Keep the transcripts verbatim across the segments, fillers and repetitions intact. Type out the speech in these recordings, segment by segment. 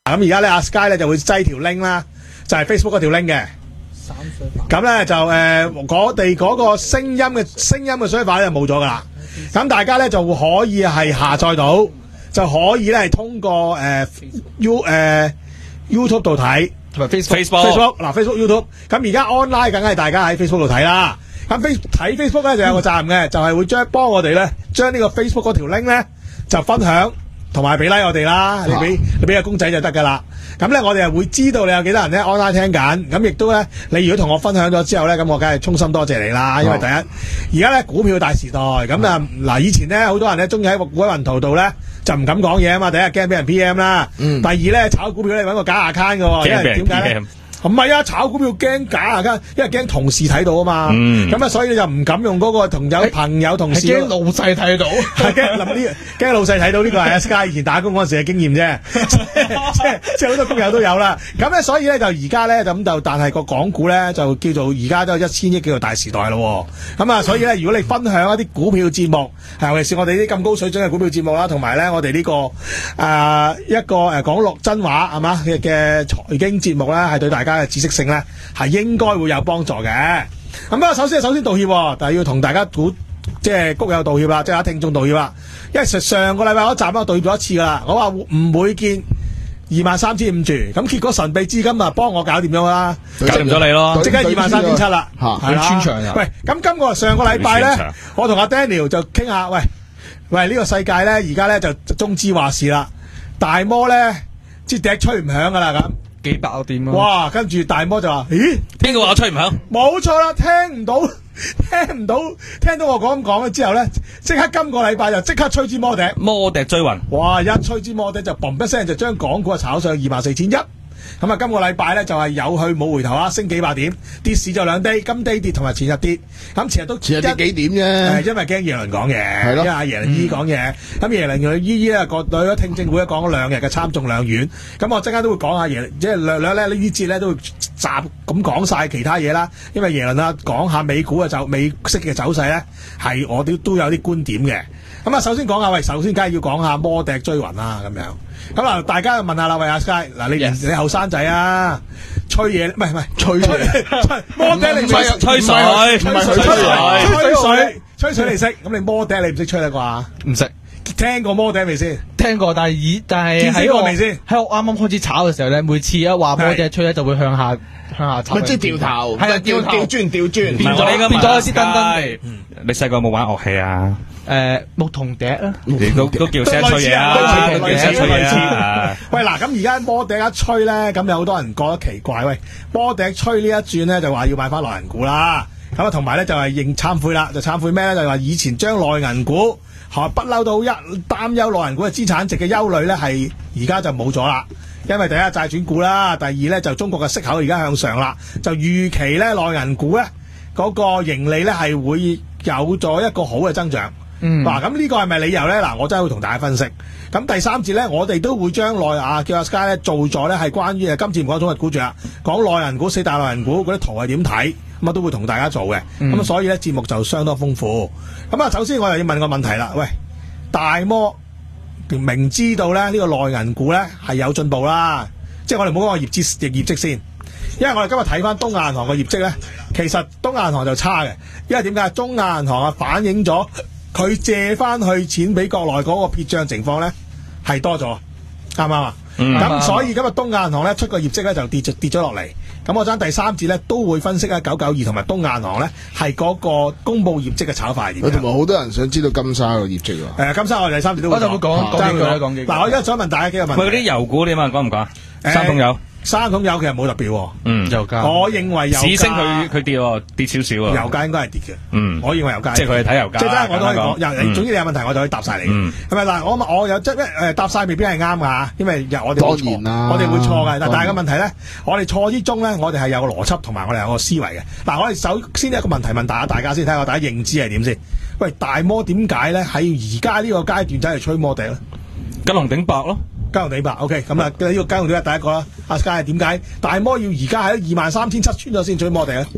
咁而家咧阿 Sky 咧就會擠條 link 啦，就係 Facebook 嗰條 link 嘅。咁咧就誒，我哋嗰個聲音嘅聲音嘅水法咧就冇咗噶啦。咁大家咧就可以係下載到，就可以咧係通過誒 U 誒 YouTube 度睇， 同埋 Facebook Facebook 嗱 Facebook YouTube。咁而家 online 梗係大家喺 Facebook 度睇啦。咁 Face 睇 Facebook 咧就有個責任嘅，就係會將幫我哋咧將呢個 Facebook 嗰條 link 咧就分享。同埋俾 like 我哋啦，你俾你俾個公仔就得噶啦。咁咧我哋係會知道你有幾多人咧 online 聽緊，咁亦都咧你如果同我分享咗之後咧，咁我梗係衷心多謝你啦。因為第一，而家咧股票大時代，咁啊嗱以前咧好多人咧中意喺股喺雲圖度咧就唔敢講嘢啊嘛，第一驚俾人 P M 啦，嗯、第二咧炒股票咧揾個假 account 嘅，因為點解咧？唔係啊，炒股票驚假啊，因為驚同事睇到啊嘛。咁啊、嗯，所以你就唔敢用嗰個同有朋友同事。 驚老細睇到， 係驚諗呢，驚老細睇到呢個係阿 Sky 以前打工嗰陣時嘅經驗啫。即係即係好多工友都有啦。咁咧，所以咧就而家咧咁就，但係個港股咧就叫做而家都有一千億叫做大時代咯。咁啊，所以咧如果你分享一啲股票節目，尤其是我哋啲咁高水準嘅股票節目啦，同埋咧我哋呢、這個誒、呃、一個誒講落真話係嘛嘅嘅財經節目咧，係對大家嘅知識性咧係應該會有幫助嘅。咁啊，首先首先道歉，但係要同大家股即係谷友道歉啦，即係聽眾道歉啦。因為上個禮拜嗰集我道歉咗一次噶啦，我話唔會見二萬三千五住，咁結果神秘資金啊幫我搞掂咗啦， 搞掂咗你咯， 即刻二萬三千七啦， 係啦。穿牆啊！ 喂，咁今個上個禮拜咧，我同阿 Daniel 就傾下，喂喂呢、這個世界咧而家咧就中資話事啦，大摩咧支笛吹唔響噶啦咁。 幾百個點啊！ 哇，跟住大摩就話：咦， 邊個話我吹唔響？ 冇錯啦，聽唔到，聽唔到，聽到我講咁講咗之後咧，即刻今個禮拜就即刻吹支摩笛， 摩笛追雲。 哇！一吹支摩笛就嘣一聲就將港股啊炒上二萬四千一。咁啊，今個禮拜咧就係有去冇回頭啊，升幾百點，跌市就兩低，今低跌同埋前日跌，咁前日都前日跌幾點啫？ 誒，因為驚耶倫講嘢， 係咯， 因為阿耶倫姨講嘢，咁耶倫佢姨姨咧個對咗聽證會講咗兩日嘅參眾兩院，咁我陣間都會講下耶倫，即係略略咧呢啲節咧都會集咁講晒其他嘢啦，因為耶倫啊講下美股嘅走美息嘅走勢咧，係我哋都有啲觀點嘅。咁啊，首先講下喂，首先梗係要講下摩笛追雲啦，咁樣。咁啊，大家問下啦，喂阿 Sky，嗱你 Yes. 你後生仔啊，吹嘢唔係唔係吹嘢，摩笛你唔吹吹水， 吹水吹水吹水吹水你識，咁你摩笛你唔識吹啦啩？ 唔識， 聽過摩笛未先？ 聽過，但係以但係見識過未先？ 喺我啱啱開始炒嘅時候咧，每次一話摩笛吹咧，就會向下向下炒。 咪即係掉頭， 係啊，掉頭調轉調轉， 變咗變咗有啲燈燈。 你細個有冇玩樂器啊？ 誒，牧童笛啦， 你都都叫聲吹嘢啊，叫聲吹嘢啊！ 喂，嗱，咁而家摩笛一吹咧，咁有好多人覺得奇怪。喂，摩笛吹呢一轉咧，就話要買翻內銀股啦。咁啊，同埋咧就係認懺悔啦，就懺悔咩咧？就係話以前將內銀股嚇不嬲到一擔憂內銀股嘅資產值嘅憂慮咧，係而家就冇咗啦。因為第一債轉股啦，第二咧就中國嘅息口而家向上啦，就預期咧內銀股咧嗰個盈利咧係會有咗一個好嘅增長。 嗯， 嗱，咁呢個係咪理由咧？嗱，我真係會同大家分析。咁第三節咧，我哋都會將內啊叫阿 Sky 咧做咗咧係關於誒今次唔講中日股住啦，講內銀股四大內銀股嗰啲圖係點睇，咁啊都會同大家做嘅。咁、嗯、所以咧節目就相當豐富。咁啊，首先我又要問個問題啦，喂，大摩明知道咧呢個內銀股咧係有進步啦，即係我哋唔好講個業績業業績先，因為我哋今日睇翻東亞銀行嘅業績咧，其實東亞銀行就差嘅，因為點解？中亞銀行啊反映咗。佢借翻去錢俾國內嗰個撇帳情況咧係多咗，啱唔啱啊？咁、嗯、所以今日東亞銀行咧出個業績咧就跌咗跌咗落嚟。咁我爭第三節咧都會分析下九九二同埋東亞銀行咧係嗰個公佈業績嘅炒法係點樣。 同埋好多人想知道金沙個業績喎。誒、 呃，金沙我哋第三節都會講。 我就會講講幾句啦，講幾句。 嗱，我而家想問大家幾個問題。 喂，嗰啲油股點啊？講唔講啊？三桶油。 三桶油其實冇特別喎， 嗯，油價， 我認為油價市升佢佢跌喎，跌少少啊， 油價應該係跌嘅， 嗯， 我認為油價， 即係佢係睇油價， 即係真係我都可以講，又總之你有問題我就可以答晒你，係咪嗱？我我有即係誒答晒未必係啱㗎，因為我哋當然啦， 我哋會錯嘅，但係個問題咧，我哋錯之中咧，我哋係有個邏輯同埋我哋有個思維嘅。嗱，我哋首先一個問題問大家，大家先睇下大家認知係點先。喂，大摩點解咧喺而家呢個階段走去吹摩笛咧？ 吉隆頂白咯。 吉隆頂白 OK 咁啊，呢個吉隆頂白第一個啦。阿 Sky 係點解大摩要而家喺二萬三千七穿咗先吹摩笛咧？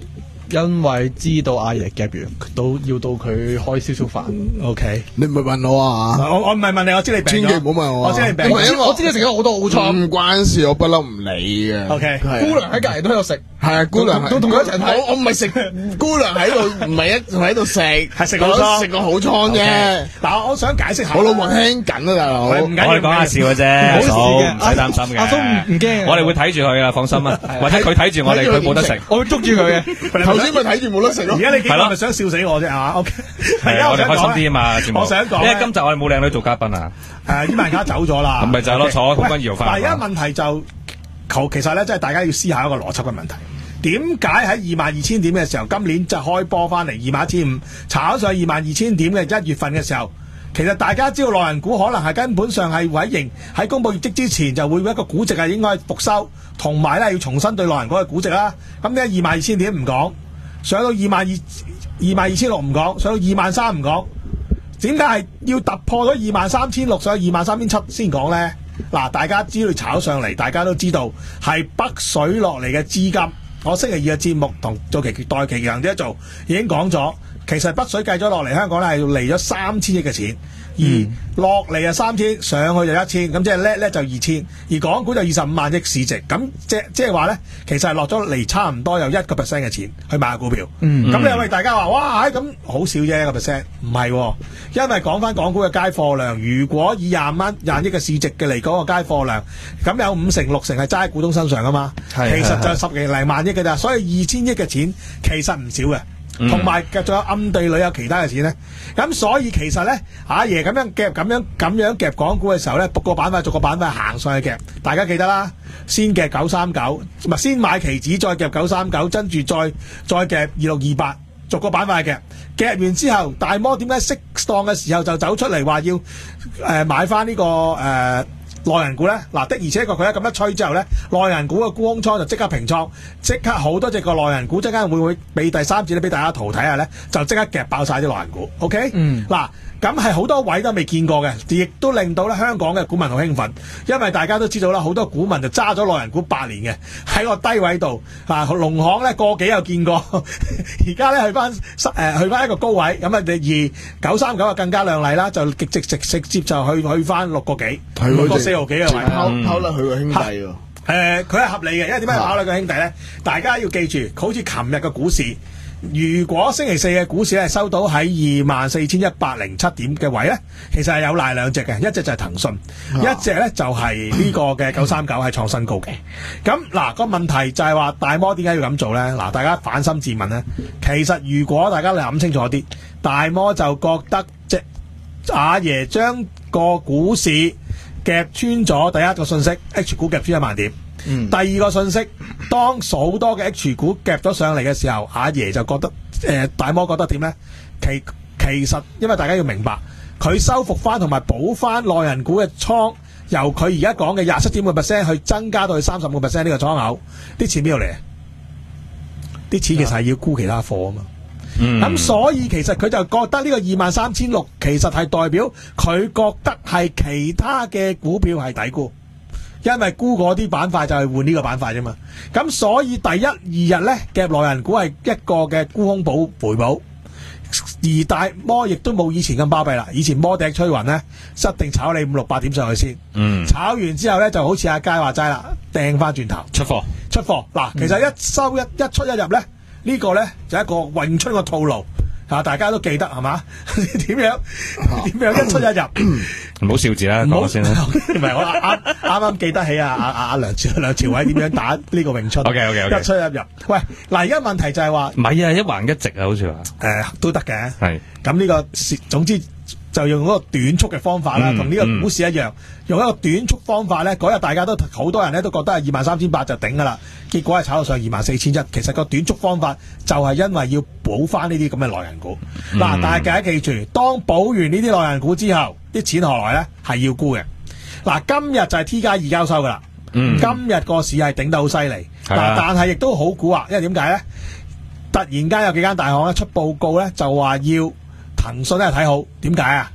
因為知道阿爺夾完，到要到佢開燒燒飯。 O K， 你唔係問我啊？ 我我唔係問你，我知你病咗。 千祈唔好問我啊。 我知你病咗。 唔係因為我知你食咗好多好菜。 唔關事，我不嬲唔理嘅。 O K， 係啊姑娘喺隔離都有食。 係啊，姑娘係都同佢一齊睇我我唔係食姑娘喺度，唔係一唔係喺度食，係食個好倉食個好倉啫。 嗱，我想解釋下。 我老婆聽緊啊，大佬。 唔緊要我哋講下笑嘅啫， 冇事嘅唔使擔心嘅。 阿叔唔唔驚嘅我哋會睇住佢啊，放心啊。或者佢睇住我哋，佢冇得食。 我會捉住佢嘅。 頭先咪睇住冇得食咯。 而家你幾個係咯咪想笑死我啫，係嘛？O K， 係啊，我哋開心啲啊嘛，節目。 我想講因為今集我哋冇靚女做嘉賓啊。 誒，伊萬卡走咗啦。 咁咪就係咯，坐公君搖翻。 但係而家問題就求其實咧，即係大家要思考一個邏輯嘅問題。點解喺二萬二千點嘅時候，今年就開波翻嚟二萬一千五，炒上二萬二千點嘅一月份嘅時候，其實大家知道內銀股可能係根本上係委型喺公佈業績之前就會一個估值係應該復收，同埋咧要重新對內銀股嘅估值啦。咁呢二萬二千點唔講，上到二萬二二萬二千六唔講，上到二萬三唔講，點解係要突破咗二萬三千六上到二萬三千七先講呢？嗱，大家知道炒上嚟，大家都知道係北水落嚟嘅資金。我星期二嘅節目同做期代期強啲一做，已經講咗，其實北水計咗落嚟香港咧係嚟咗三千億嘅錢，而落嚟啊三千，上去就一千，咁即係叻叻就二千，而港股就二十五萬億市值，咁即即係話咧，其實係落咗嚟差唔多有一個 percent 嘅錢去買股票。咁、嗯、你為大家話哇，咁好少啫一個 percent，唔係，因為講翻港股嘅街貨量，如果以廿蚊廿億嘅市值嘅嚟講個街貨量，咁有五成六成係揸喺股東身上噶嘛，其實就十幾零萬億嘅咋，所以二千億嘅錢其實唔少嘅。同埋仲有暗地裏有其他嘅錢咧，咁所以其實咧，阿爺咁樣夾咁樣咁樣夾港股嘅時候咧，逐個板塊逐個板塊行上去夾，大家記得啦，先夾九三九，唔係先買期指，再夾九三九，跟住再再夾二六二八，逐個板塊夾，夾完之後，大摩點解適當嘅時候就走出嚟話要誒、呃、買翻呢、這個誒？呃內銀股咧，嗱的而且確佢一咁一吹之後咧，內銀股嘅沽空倉就即刻平倉，即刻好多隻個內銀股，即刻會唔會俾第三節咧俾大家圖睇下咧，就即刻夾爆晒啲內銀股 ，OK？嗯，嗱。咁係好多位都未見過嘅，亦都令到咧香港嘅股民好興奮，因為大家都知道啦，好多股民就揸咗內銀股八年嘅，喺個低位度啊，農行咧個幾有見過，而家咧去翻誒去翻一個高位，咁啊而九三九啊更加亮麗啦，就直直直直接就去去翻六個幾，六個四毫幾嘅位， 拋拋甩佢個兄弟喎。 誒，佢係合理嘅，因為點解拋甩個兄弟咧？大家要記住，好似琴日嘅股市。如果星期四嘅股市係收到喺二萬四千一百零七點嘅位咧，其實係有賴兩隻嘅，一隻就係騰訊，啊、一隻咧就係呢個嘅九三九係創新高嘅。咁嗱、個問題就係話大摩點解要咁做咧？嗱，大家反心自問咧，其實如果大家諗清楚啲，大摩就覺得即阿爺將個股市夾穿咗第一個信息 ，H 股夾穿一萬點。嗯、第二個信息，當好多嘅 H 股夾咗上嚟嘅時候，阿爺就覺得誒、呃、大摩覺得點呢？其其實因為大家要明白，佢收復翻同埋補翻內銀股嘅倉，由佢而家講嘅廿七點五 percent 去增加到去三十五 percent 呢個倉口，啲錢邊度嚟？啲錢其實係要沽其他貨啊嘛。咁、嗯、所以其實佢就覺得呢個二萬三千六其實係代表佢覺得係其他嘅股票係抵沽。因為沽嗰啲板塊就係換呢個板塊啫嘛，咁所以第一二日咧夾內銀股係一個嘅沽空補回補，而大摩亦都冇以前咁巴閉啦。以前摩笛吹雲咧，一定炒你五六百點上去先，嗯，炒完之後咧就好似阿佳話齋啦，掟翻轉頭出貨出貨嗱，其實一收一一出一入咧，呢個咧就係一個詠春嘅套路。啊！大家都記得係嘛？點樣點樣一出一入？ 唔好笑字啦，講先啦。 唔係我啱啱啱記得起啊！阿阿梁朝梁朝偉點樣打呢個詠春 ？OK OK OK。 一出一入。喂，嗱而家問題就係話， 唔係啊，一橫一直啊，好似話誒都得嘅。 係咁呢個總之就用嗰個短速嘅方法啦，同呢、嗯、個股市一樣，用一個短速方法咧。嗰日大家都好多人咧都覺得係二萬三千八就頂噶啦，結果係炒到上二萬四千一。其實個短速方法就係因為要補翻呢啲咁嘅內銀股。嗱、嗯，但係大家記住，當補完呢啲內銀股之後，啲錢何來咧？係要沽嘅。嗱，今日就係 T 加二交收噶啦。嗯、今日個市係頂得好犀利。嗱、啊，但係亦都好蠱惑，因為點解咧？突然間有幾間大行咧出報告咧，就話要騰訊咧睇好。點解啊？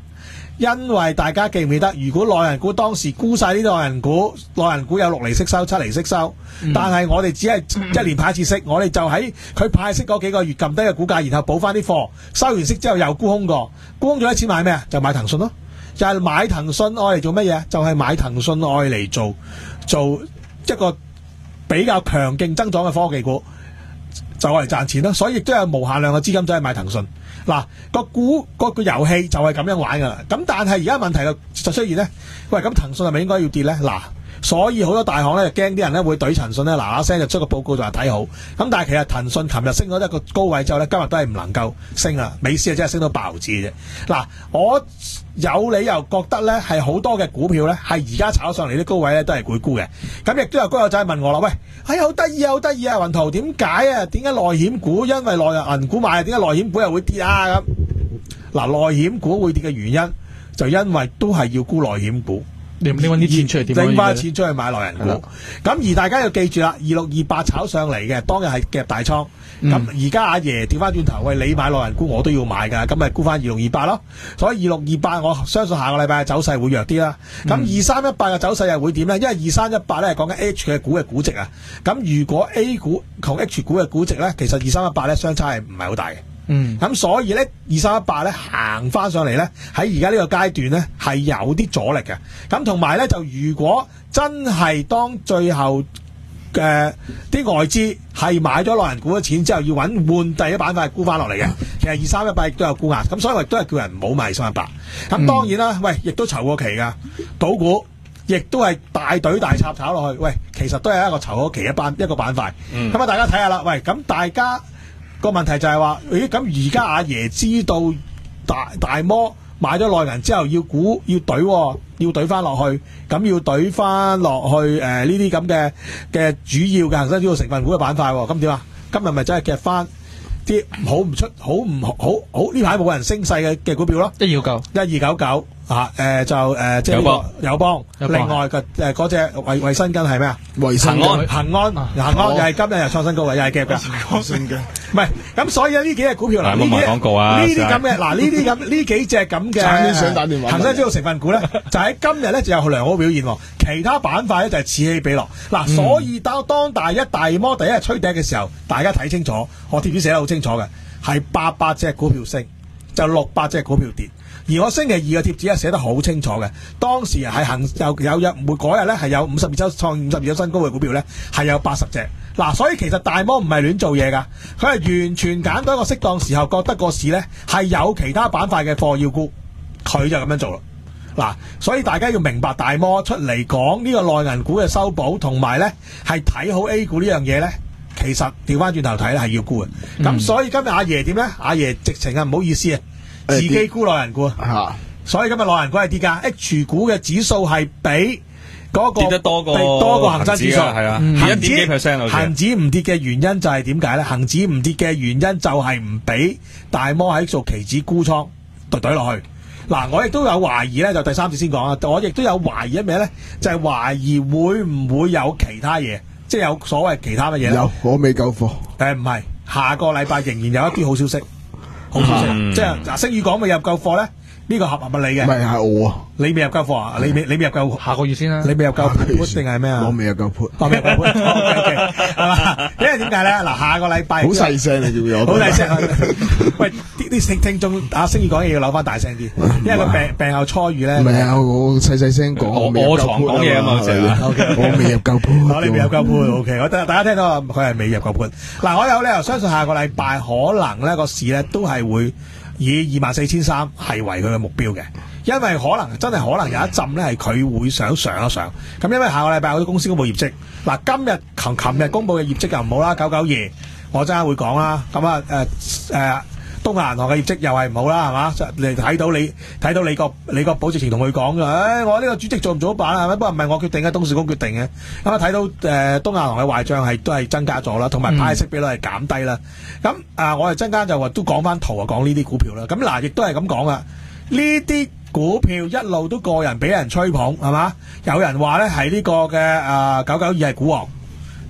因為大家記唔記得，如果內銀股當時沽晒呢啲內銀股，內銀股有六厘息收、七厘息收， 嗯但係我哋只係一年派一次息，我哋就喺佢派息嗰幾個月撳低嘅股價，然後補翻啲貨，收完息之後又沽空過，沽空咗啲錢買咩啊？就買騰訊咯，就係、是、買騰訊愛嚟做乜嘢？就係、是、買騰訊愛嚟做做一個比較強勁增長嘅科技股，就愛嚟賺錢咯。所以亦都有無限量嘅資金走去買騰訊。嗱，個股個個遊戲就係咁樣玩噶啦，咁但係而家問題就出現咧，喂，咁騰訊係咪應該要跌咧？嗱，所以好多大行咧就驚啲人咧會懟騰訊咧，嗱嗱聲就出個報告就話睇好，咁但係其實騰訊琴日升咗一個高位之後咧，今日都係唔能夠升啦，美市啊真係升到爆字嘅啫。嗱，我有理由覺得咧係好多嘅股票咧係而家炒上嚟啲高位咧都係會沽嘅，咁亦都有高友仔問我啦，喂，哎呀好得意啊，好得意啊，雲圖點解啊？點解內險股因為內銀股買，點解內險股又會跌啊？咁嗱，內險股會跌嘅原因就因為都係要沽內險股。 你你揾啲錢出嚟點樣？ 拎翻錢出去買內銀股，咁而大家要記住啦，二六二八炒上嚟嘅，當日係夾大倉。咁而家阿爺調翻轉頭，喂，你買內銀股我都要買㗎，咁咪沽翻二六二八咯。所以二六二八我相信下個禮拜嘅走勢會弱啲啦。咁二三一八嘅走勢又會點咧？因為二三一八咧係講緊 H 嘅股嘅估值啊。咁如果 A 股同 H 股嘅估值咧，其實二三一八咧相差係唔係好大嘅。 嗯， 咁所以咧，二三一八咧行翻上嚟咧，喺而家呢個階段咧係有啲阻力嘅。咁同埋咧，就如果真係當最後嘅啲、呃、外資係買咗內銀股嘅錢之後，要揾換第一板塊沽翻落嚟嘅，其實二三一八亦都有沽壓。咁所以我亦都係叫人唔好買二三一八。咁當然啦，喂，亦都籌過期噶，賭股亦都係大隊大插炒落去。喂，其實都係一個籌過期一班一個板塊。咁啊、嗯，大家睇下啦。喂，咁大家。個問題就係話，咦？咁而家阿爺知道大大摩買咗內銀之後要估要懟、哦，要懟翻落去，咁要懟翻落去誒呢啲咁嘅嘅主要嘅恒生指數成分股嘅板塊、哦，咁點啊？今日咪真係夾翻啲好唔出、好唔好好呢排冇人升勢嘅嘅股票咯， 一二九一二九九啊，誒、呃、就誒、呃、即係、這個、友邦，友邦另外嘅誒嗰隻衛衛生巾係咩啊？ 衛生恆安，恆安，恆安又係今日又創新高位，又係夾㗎。 衛生巾唔係，咁所以呢幾隻股票嗱，呢啲廣告啊， 呢啲咁嘅嗱，呢啲咁呢幾隻咁嘅恒生指數成分股咧，就喺今日咧就有良好表現，其他板塊咧就係此起彼落。嗱，所以當當大一大摩第一日吹笛嘅時候，大家睇清楚，我貼紙寫得好清楚嘅，係八百隻股票升，就六百隻股票跌。而我星期二嘅貼紙咧寫得好清楚嘅，當時係行有有日每嗰日咧係有五十二周創五十二周新高嘅股票咧係有八十隻。嗱，所以其實大摩唔係亂做嘢噶，佢係完全揀到一個適當時候，覺得個市咧係有其他板塊嘅貨要沽，佢就咁樣做啦。嗱，所以大家要明白大摩出嚟講呢個內銀股嘅修補，同埋咧係睇好 A 股呢樣嘢咧，其實調翻轉頭睇咧係要沽嘅。咁、嗯、所以今日阿爺點咧？阿爺直情啊唔好意思啊！自己沽內銀股啊，所以今日內銀股係跌㗎 ，H 股嘅指數係比嗰個跌得多過多過恒生指數， 係啊， 恒指一點幾 percent 恒指唔跌嘅原因就係點解咧？恒指唔跌嘅原因就係唔俾大摩喺做期指沽倉懟懟落去。嗱，我亦都有懷疑咧，就第三節先講啊。我亦都有懷疑咩咧？就係、是、懷疑會唔會有其他嘢，即係有所謂其他乜嘢？ 有，我未夠貨。 誒唔係，下個禮拜仍然有一啲好消息。好消息，嗯、即係嗱，星宇講未入夠貨咧，呢、這個合合理嘅。 唔係係我啊， 你未入夠貨啊？你未你未入夠下個月先啦。 你未入夠 put 定係咩啊？ 我未入夠 put， 我未入夠 put，係嘛？因為點解咧？嗱，下個禮拜好細聲你叫我， 好細聲。喂，啲啲聽聽眾阿星宇講嘢要扭翻大聲啲，因為個病病後初愈咧。 唔係啊，我細細聲講，我臥床講嘢啊嘛，成日。 我未入夠 put， 我你未入夠 put，O K，我大大家聽到佢係未入夠 put。嗱，我有理由相信下個禮拜可能咧個市咧都係會以二萬四千三係為佢嘅目標嘅，因為可能真係可能有一陣咧係佢會想上一上，咁因為下個禮拜好多公司公布業績，嗱今日琴琴日公布嘅業績又唔好啦，九九二我陣間會講啦，咁啊誒誒東亞銀行嘅業績又係唔好啦，係嘛？你睇到你睇到你個你個保值前同佢講嘅，誒、哎、我呢個主席做唔做辦啊？不過唔係我決定嘅，董事局決定嘅。咁啊睇到誒、呃、東亞銀行嘅壞賬係都係增加咗啦，同埋派息比率係減低啦。咁啊、呃、我哋陣間就話都講翻圖啊，講呢啲股票啦。咁嗱亦都係咁講啊，呢啲股票一路都個人俾人吹捧係嘛？有人話咧係呢個嘅啊九九二係股王。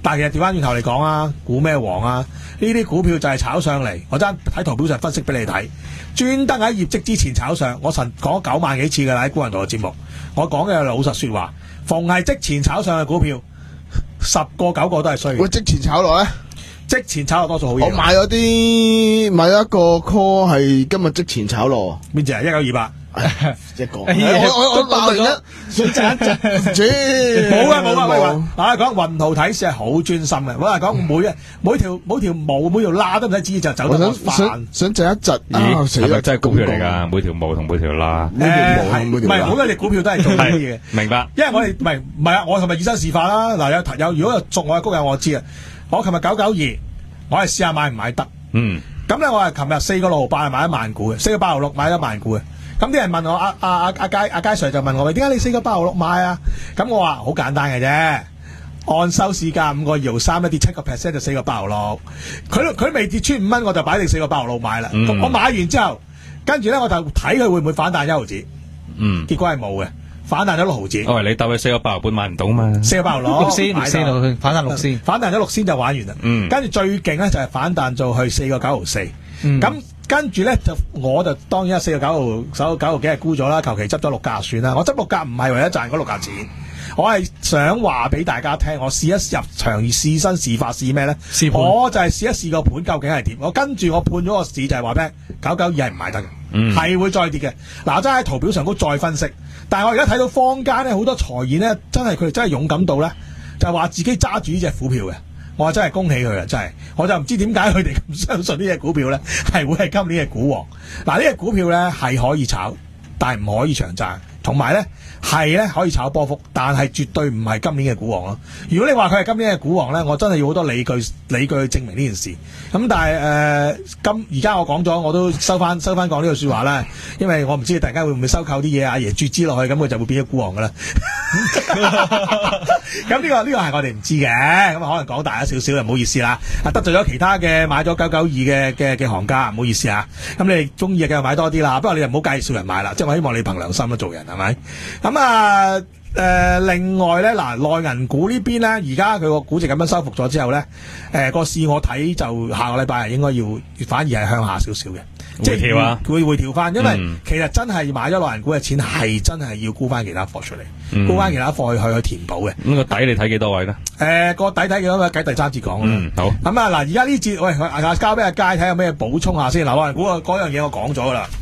但係其實調翻轉頭嚟講啊，估咩王啊？呢啲股票就係炒上嚟，我真喺圖表上分析俾你睇，專登喺業績之前炒上。我曾講咗九萬幾次㗎啦，喺股人道嘅節目，我講嘅老實説話，逢係即前炒上嘅股票，十個九個都係衰嘅。 喂，即前炒落咧， 即前炒落多數好嘢。 我買咗啲買咗一個 call 係今日即前炒落， 邊隻啊？一九二八。 一個，我哎呀我我都爆咗我突然間想賺一隻， 冇啊冇啊喂冇喂！啊講雲圖睇市係好專心嘅，我係講每一每條每條毛每條罅都唔使指就走我得我想想飯。 想窒一窒啊！ 咦， 死啦係咪真係股票嚟㗎？每條毛同每條啦， 每條毛係每條罅唔係好多隻股票都係做呢啲嘢？ 明白。 因為我哋唔係唔係啊！我琴日以身試法啦。嗱有有如果有熟我嘅谷友我知啊。我琴日九九二，我係試下買唔買得。 嗯， 咁咧我係琴日四個六毫八係買一萬股嘅，四個八毫六買一萬股嘅。咁啲人問我阿阿阿阿佳阿佳 Sir 就問我：點解你四個八毫六買啊？咁我話好簡單嘅啫，按收市價五個二毫三，一跌七個 percent 就四個八毫六。佢佢未跌穿五蚊，我就擺定四個八毫六買啦。 嗯我買完之後，跟住咧我就睇佢會唔會反彈一毫子。 嗯， 結果係冇嘅，反彈咗六毫子。 我話你鬥佢四個八毫半買唔到嘛？ 四個八毫六， 六先六先買到六反彈六先， 反彈咗六先就玩完啦。 嗯跟住最勁咧就係反彈做去四個九毫四。 嗯咁跟住咧就我就當然係四個九毫九九毫幾係沽咗啦，求其執咗六格算啦。我執六格唔係為咗賺嗰六格錢，我係想話俾大家聽，我試一入場試身試法試咩咧？ 試盤我就係試一試個盤究竟係點。我跟住我判咗個市就係話咩？九九二係唔買得嘅，係、 嗯會再跌嘅。嗱，我真係喺圖表上高再分析，但係我而家睇到坊間咧好多財演咧，真係佢哋真係勇敢到咧，就係話自己揸住呢隻股票嘅。我話真係恭喜佢啊！真係，我就唔知點解佢哋咁相信呢隻股票咧，係會係今年嘅股王。嗱，呢隻股票咧係可以炒，但係唔可以長揸。同埋咧係咧可以炒波幅，但係絕對唔係今年嘅股王咯。如果你話佢係今年嘅股王咧，我真係要好多理據理據去證明呢件事。咁但係誒、呃、今而家我講咗，我都收翻收翻講呢句説話啦，因為我唔知突然間會唔會收購啲嘢，阿爺注資落去，咁佢就會變咗股王噶啦。咁呢、呢個呢、呢個係我哋唔知嘅，咁可能講大咗少少，就唔好意思啦。啊得罪咗其他嘅買咗九九二嘅嘅嘅行家，唔好意思啊。咁你哋中意嘅繼續買多啲啦，不過你就唔好介紹人買啦，即係我希望你憑良心啦做人係咪？咁啊誒、呃，另外咧嗱，內銀股呢邊咧，而家佢個估值咁樣收復咗之後咧，誒、呃、個市我睇就下個禮拜係應該要反而係向下少少嘅。即係回調啊會會調翻，因為嗯其實真係買咗內銀股嘅錢係真係要沽翻其他貨出嚟， 嗯沽翻其他貨去去去填補嘅。 咁個底你睇幾多位咧？ 誒個底睇幾多位？計第三節講啦。 嗯，好。 咁啊嗱，而家呢節喂，阿交俾阿佳睇下有咩補充下先。嗱，內銀股嗰嗰樣嘢我講咗噶啦。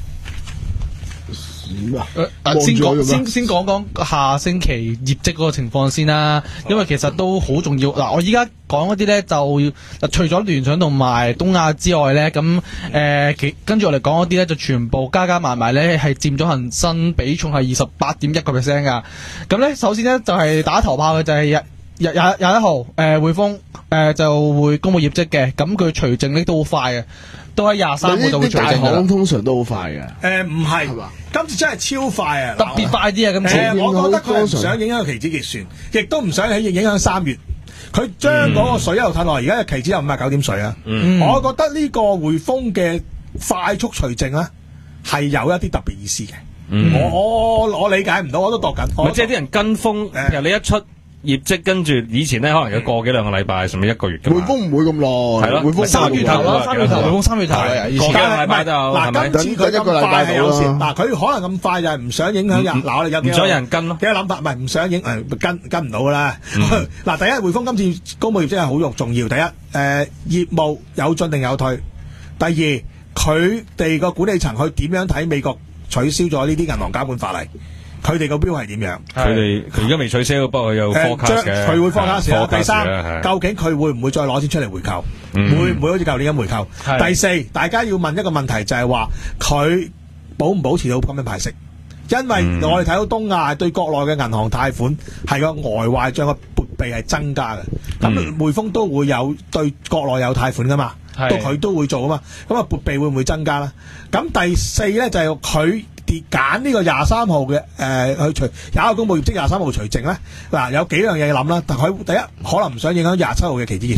點啊？ 啊先講望住我做咩先先講講下星期業績嗰個情況先啦，因為其實都好重要。嗱，我依家講嗰啲咧就嗱，除咗聯想同埋東亞之外咧，咁誒其跟住我哋講嗰啲咧就全部加加埋埋咧係佔咗恒生比重係二十八點一個 percent 噶。咁咧首先咧就係打頭炮嘅就係廿廿廿廿一號誒匯豐誒就會公布業績嘅，咁佢除淨咧都好快嘅，都喺廿三號就會啲大除淨㗎啦行通常都好快嘅。 誒唔係係嘛， 今次真係超快啊！ 特別快啲啊！今次誒，我覺得佢係唔通常想影響期指結算，亦都唔想喺影響三月。佢將嗰個水一路褪落嚟，而家嘅期指有五十九點水啊！ 嗯我覺得呢個匯豐嘅快速除淨咧係有一啲特別意思嘅。 嗯我我我理解唔到，我都度緊。我咪即係啲人跟風， 誒由你一出業績，跟住以前咧可能有個幾兩個禮拜，甚至一個月㗎嘛匯豐唔會咁耐， 係咯匯豐三月頭啦，三月頭匯豐三月頭嘅，以前個幾兩禮拜都有，係咪嗱，？今次佢咁快係有時，嗱，佢可能咁快就係唔想影響人，嗱，我哋有幾個唔想有人跟咯。 幾個諗法，唔係唔想影誒跟跟唔到噶啦。嗱，第一匯豐今次公佈業績係好重要。第一，誒、業務有進定有退。第二，佢哋個管理層去點樣睇美國取消咗呢啲銀行監管法例？佢哋個標係點樣？ 佢哋佢而家未取消，不過佢有誒 forecast 嘅， 佢會 forecast 啦。 係第三， forecast 嘅係究竟佢會唔會再攞錢出嚟回購？ 嗯會唔會好似舊年咁回購？ 係第四，大家要問一個問題就係話佢保唔保持到咁樣派息？因為嗯我哋睇到東亞對國內嘅銀行貸款係個呆壞帳嘅撥備係增加嘅，咁、 嗯匯豐都會有對國內有貸款噶嘛， 係都佢都會做噶嘛，咁啊撥備會唔會增加啦？咁第四咧就係佢跌揀呢個廿三號嘅誒去除廿一號公佈業績廿三號除淨咧，嗱有幾樣嘢諗啦，但佢第一可能唔想影響廿七號嘅期指結算。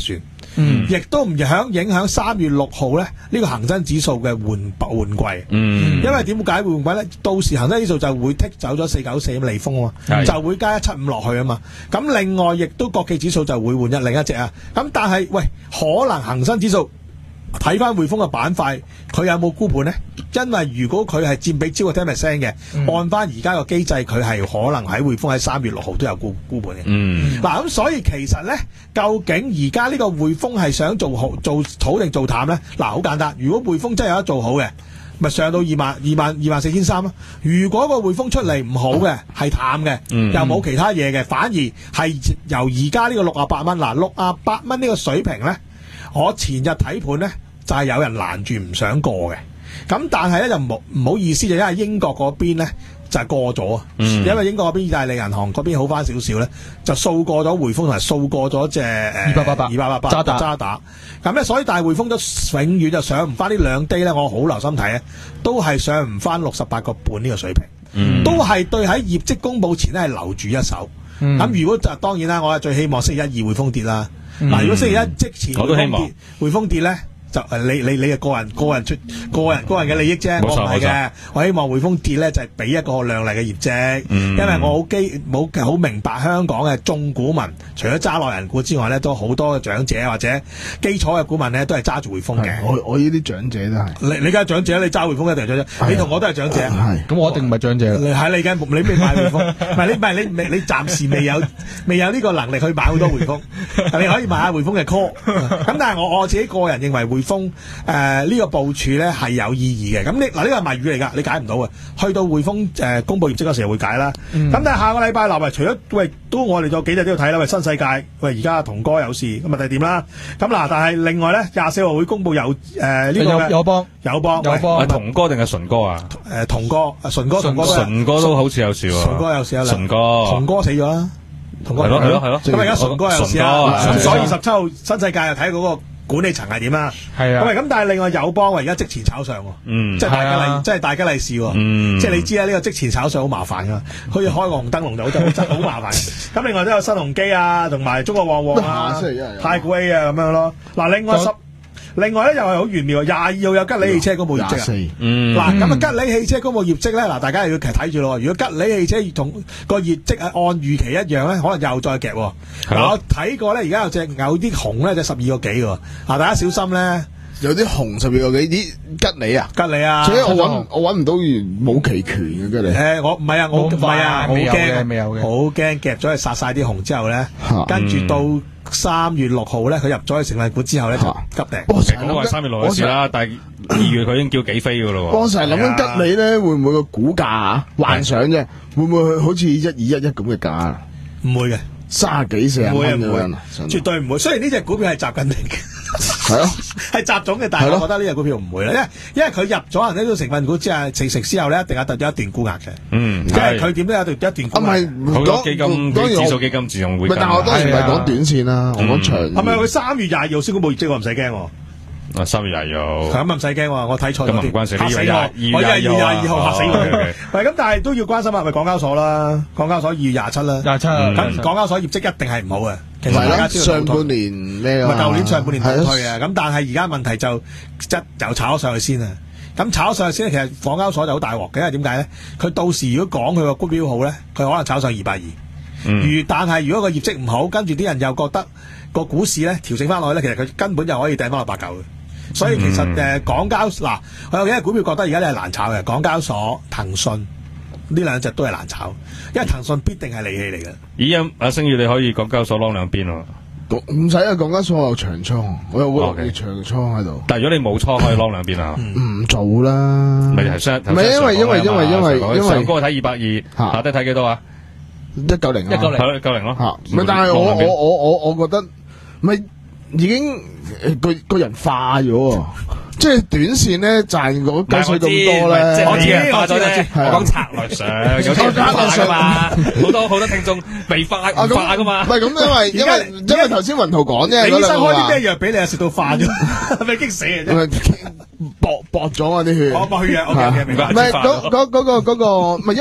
嗯亦都唔響影響三月六號咧呢個恒生指數嘅換換季。 嗯， 因為點解會換季咧？到時恒生指數就會剔走咗四九四咁利豐啊嘛， 係就會加一七五落去啊嘛。咁另外亦都國企指數就會換一另一隻啊。咁但係喂，可能恒生指數睇翻匯豐嘅板塊，佢有冇沽盤呢？因為如果佢係佔比超過十 percent 嘅， 嗯按翻而家個機制，佢係可能喺匯豐喺三月六號都有沽沽盤嘅。 嗯， 嗱咁、所以其實咧，究竟而家呢個匯豐係想做好做好定做淡咧？嗱，好簡單，如果匯豐真係有得做好嘅，咪上到二萬二萬二萬四千三咯。如果個匯豐出嚟唔好嘅，係淡嘅， 嗯又冇其他嘢嘅，反而係由而家呢個六啊八蚊嗱，六啊八蚊呢個水平咧，我前日睇盤咧就係、有人攔住唔想過嘅。咁但係咧就唔好唔好意思，就因為英國嗰邊咧就係過咗啊， 嗯因為英國嗰邊意大利銀行嗰邊好翻少少咧，就掃過咗匯豐同埋掃過咗隻誒二八八八二八八八渣打渣打。咁咧，所以但係匯豐都永遠就上唔翻呢兩低咧，我好留心睇咧，都係上唔翻六十八個半呢個水平， 嗯都係對喺業績公佈前咧係留住一手。咁、 嗯如果就當然啦，我係最希望星期一二匯豐跌啦。嗱、 嗯如果星期一即前我都希望匯豐跌，匯豐跌咧。就誒你你你嘅個人個人出個人個人嘅利益啫， 冇錯我唔係嘅冇錯。 我希望匯豐跌咧就係、俾一個亮麗嘅業績， 嗯因為我好基冇好明白香港嘅眾股民，除咗揸內人股之外咧，都好多嘅長者或者基礎嘅股民咧都係揸住匯豐嘅。 我我呢啲長者都係你你梗係長者，你揸匯豐一定係長者，你同我都係長者。 係咁我一定唔係長者啦。 你係你梗你未買匯豐，唔係你唔係你未你暫時未有未有呢個能力去買好多匯豐，你可以買下匯豐嘅 call。咁但係我我自己個人認為匯豐誒呢個部署咧係有意義嘅。咁你嗱呢個係謎語嚟㗎，你解唔到嘅。去到匯豐誒、呃、公佈業績嗰時候會解啦。咁、 嗯但係下個禮拜嗱，喂，除咗喂都我哋仲有幾隻都要睇啦。喂，新世界喂而家同哥有事咁啊，睇點啦？咁嗱，但係另外咧廿四號會公佈有誒呢、個有嘅有幫友邦友邦啊，同哥定係純哥啊？ 誒同哥啊純哥同哥都係純哥都好似有事喎。 純哥有事啊， 純哥同哥死咗啦，同哥係咯係咯係咯咁而家純哥有事啦， 純哥所以十七號新世界又睇嗰個管理層係點啦。 係啊咁咁但係另外友邦而家即前炒上喎， 嗯即係大係啊家利，即係大家利是喎。 嗯即係你知啦，呢個即前炒上好麻煩噶，好似開個紅燈籠就好真真好麻煩。咁另外都有新鴻基啊，同埋中國旺旺啊下星期一係有、 太古 A 啊咁樣咯。嗱，另外十另外咧又係好玄妙，廿二號有吉利汽車公佈業績啊。 廿四， 嗯， 嗱，咁啊吉利汽車公佈業績咧，嗱大家又要其實睇住咯。如果吉利汽車同個業績係按預期一樣咧，可能又再夾喎。 係咯嗱，我睇過咧，而家有隻有啲紅咧，就十二個幾喎。嗱，大家小心咧， 有啲紅十二個幾啲吉利啊！ 吉利啊， 所以我揾我揾唔到冇期權嘅吉利。 誒，我唔係啊，我唔係啊，好未有驚嘅未有嘅好驚夾咗佢殺晒啲紅之後咧嚇， 跟住到三月六號咧，佢入咗去成分股之後咧就嚇急跌。 我成日諗緊咁都係三月六嘅事啦，但係二月佢已經叫幾飛噶咯喎。 我成日諗緊吉利咧，會唔會個股價啊幻想啫？會唔會好似一二一一咁嘅價？ 唔會嘅， 卅幾四十唔會啊， 蚊咁唔會樣， 絕對唔會。雖然呢隻股票係習近平嘅。 係咯， 係雜種嘅，但係係咯我覺得呢隻股票唔會啦，因為因為佢入咗人呢個成分股之後，食食之後咧，一定有特咗一段沽壓嘅， 嗯， 即係佢點都有一段一段啊唔沽壓。 係好多基金、 當然我指數基金自動會唔係，但係我當然唔係係啊講短線啦，我講長遠。 係咪佢三月廿二號先公佈業績？我唔使驚喎， 啊三月廿二號。 咁啊唔使驚喎，我睇錯咗添， 咁啊唔關事嚇死呢個我， 廿我以為二月廿二號嚇死我 OK，OK。 喂，咁但係都要關心下，咪港交所啦，港交所二月廿七啦， 廿七啊嗯咁港交所業績一定係唔好嘅，其實唔係啦， 大家知道上半年咩啊？ 咪舊年上半年倒退係啊，咁但係而家問題就一又炒咗上去先啊！咁炒咗上去先，其實港交所就好大鑊嘅，因為點解咧？佢到時如果講佢個股票好咧，佢可能炒上二百二。 嗯如但係如果個業績唔好，跟住啲人又覺得個股市咧調整翻落去咧，其實佢根本就可以掟翻落八九嘅。所以其實誒、 嗯呃、港交嗱，我有幾隻股票覺得而家你係難炒嘅，港交所、騰訊呢兩隻都係難炒，因為騰訊必定係利器嚟嘅。 咦，阿星宇你可以港交所攞兩邊喎， 唔使啊，港交所有長倉，我有哦會 OK 長倉喺度， 但係如果你冇倉可以攞兩邊啊。 唔做啦。 咪係相， 唔係因為因為因為因為因為上高睇二百二， 嚇下低睇幾多啊？ 一九零啊， 一九零係咯，九零咯。 嚇，唔係但係我我我我我覺得咪已經誒個個人化咗喎，即係短線咧賺嗰雞水咁多咧， 我知我知化咗啫。 係啊我講策略上，有啲人化噶嘛，好多好多聽眾未化啊咁唔化噶嘛唔。係咁，因為因為因為頭先雲圖講啫， 你醫生開啲咩藥？ 藥俾你啊？食到化咗，咪激死嘅啫！ 薄薄咗啊啲血。 我冇血藥，OK OK 明白唔。係嗰嗰嗰個嗰個，唔係因為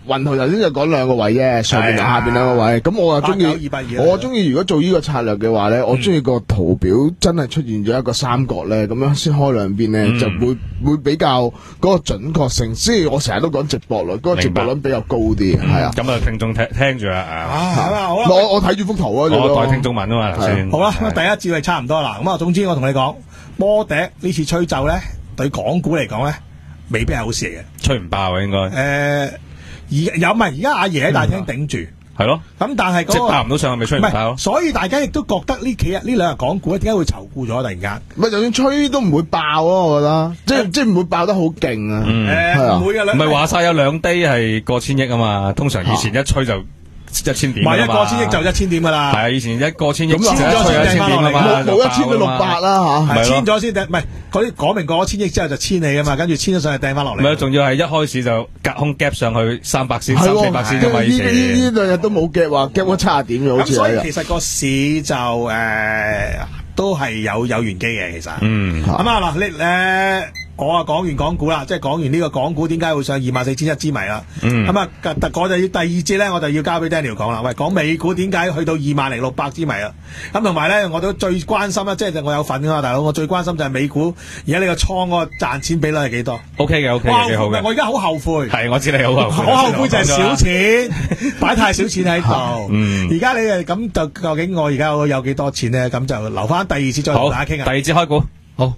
雲圖頭先就講兩個位啫，上邊同下邊兩個位。咁我又中意，我中意如果做呢個策略嘅話咧，我中意個圖表真係出現咗一個三角咧，咁樣先開兩邊咧，就會會比較嗰個準確性。所以我成日都講直播率，嗰個直播率比較高啲，係啊。 咁啊，聽眾聽聽住啦啊！ 好啦， 我我睇住幅圖啊， 我代聽眾問啊嘛頭先。 好啦，第一節係差唔多啦。咁啊，總之我同你講，摩笛呢次吹奏咧，對港股嚟講咧，未必係好事嚟嘅。 吹唔爆啊，應該。 誒，而有唔係而家阿爺喺大廳頂住。 係咯， 咁但係嗰、那個即係爆唔到上去，咪吹唔爆咯。 所以大家亦都覺得呢幾日呢兩日港股咧，點解會籌固咗突然間？ 咪就算吹都唔會爆咯，我覺得，即係即係唔會爆得好勁啊。 誒，唔會嘅， 唔係話晒有兩低係過千億啊嘛，通常以前一吹就一千點。 唔係一過千億就一千點噶啦。 係啊，以前一過千億咁簽咗先掟翻落嚟， 冇冇一千到六百啦吓。 簽咗先掟，唔係嗰啲講明過咗千億之後就千你噶嘛，跟住簽咗上去掟翻落嚟。 唔係，仲要係一開始就隔空 gap 上去三百先、三四百先噶嘛，以前。 呢呢兩日都冇 gap 話 gap 咗七十點嘅，好似係。 咁所以其實個市就誒都係有有玄機嘅，其實。 嗯。 咁啊嗱，你誒。我啊講完港股啦，即係講完呢個港股點解會上二萬四千一之謎啦。咁啊、嗯，特我就要第二節咧，我就要交俾 Daniel 講啦。喂，講美股點解去到二萬零六百之謎啦？咁同埋咧，我都最關心啦，即係我有份噶嘛，大佬，我最關心就係美股而家呢個倉嗰個賺錢比率係幾多 ？O K 嘅，O K 嘅，幾好嘅。 我而家好後悔。 係，我知你好後悔。 好後悔就係少錢，擺太少錢喺度。 嗯。 而家你誒咁就究竟我而家有有幾多錢咧？咁就留翻第二節再同大家傾啊。 第二節開股。好。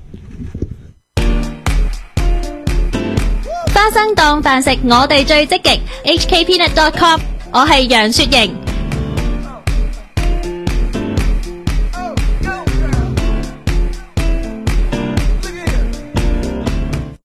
花生當飯食，我哋最積極。H K Peanut dot com， 我係楊雪瑩。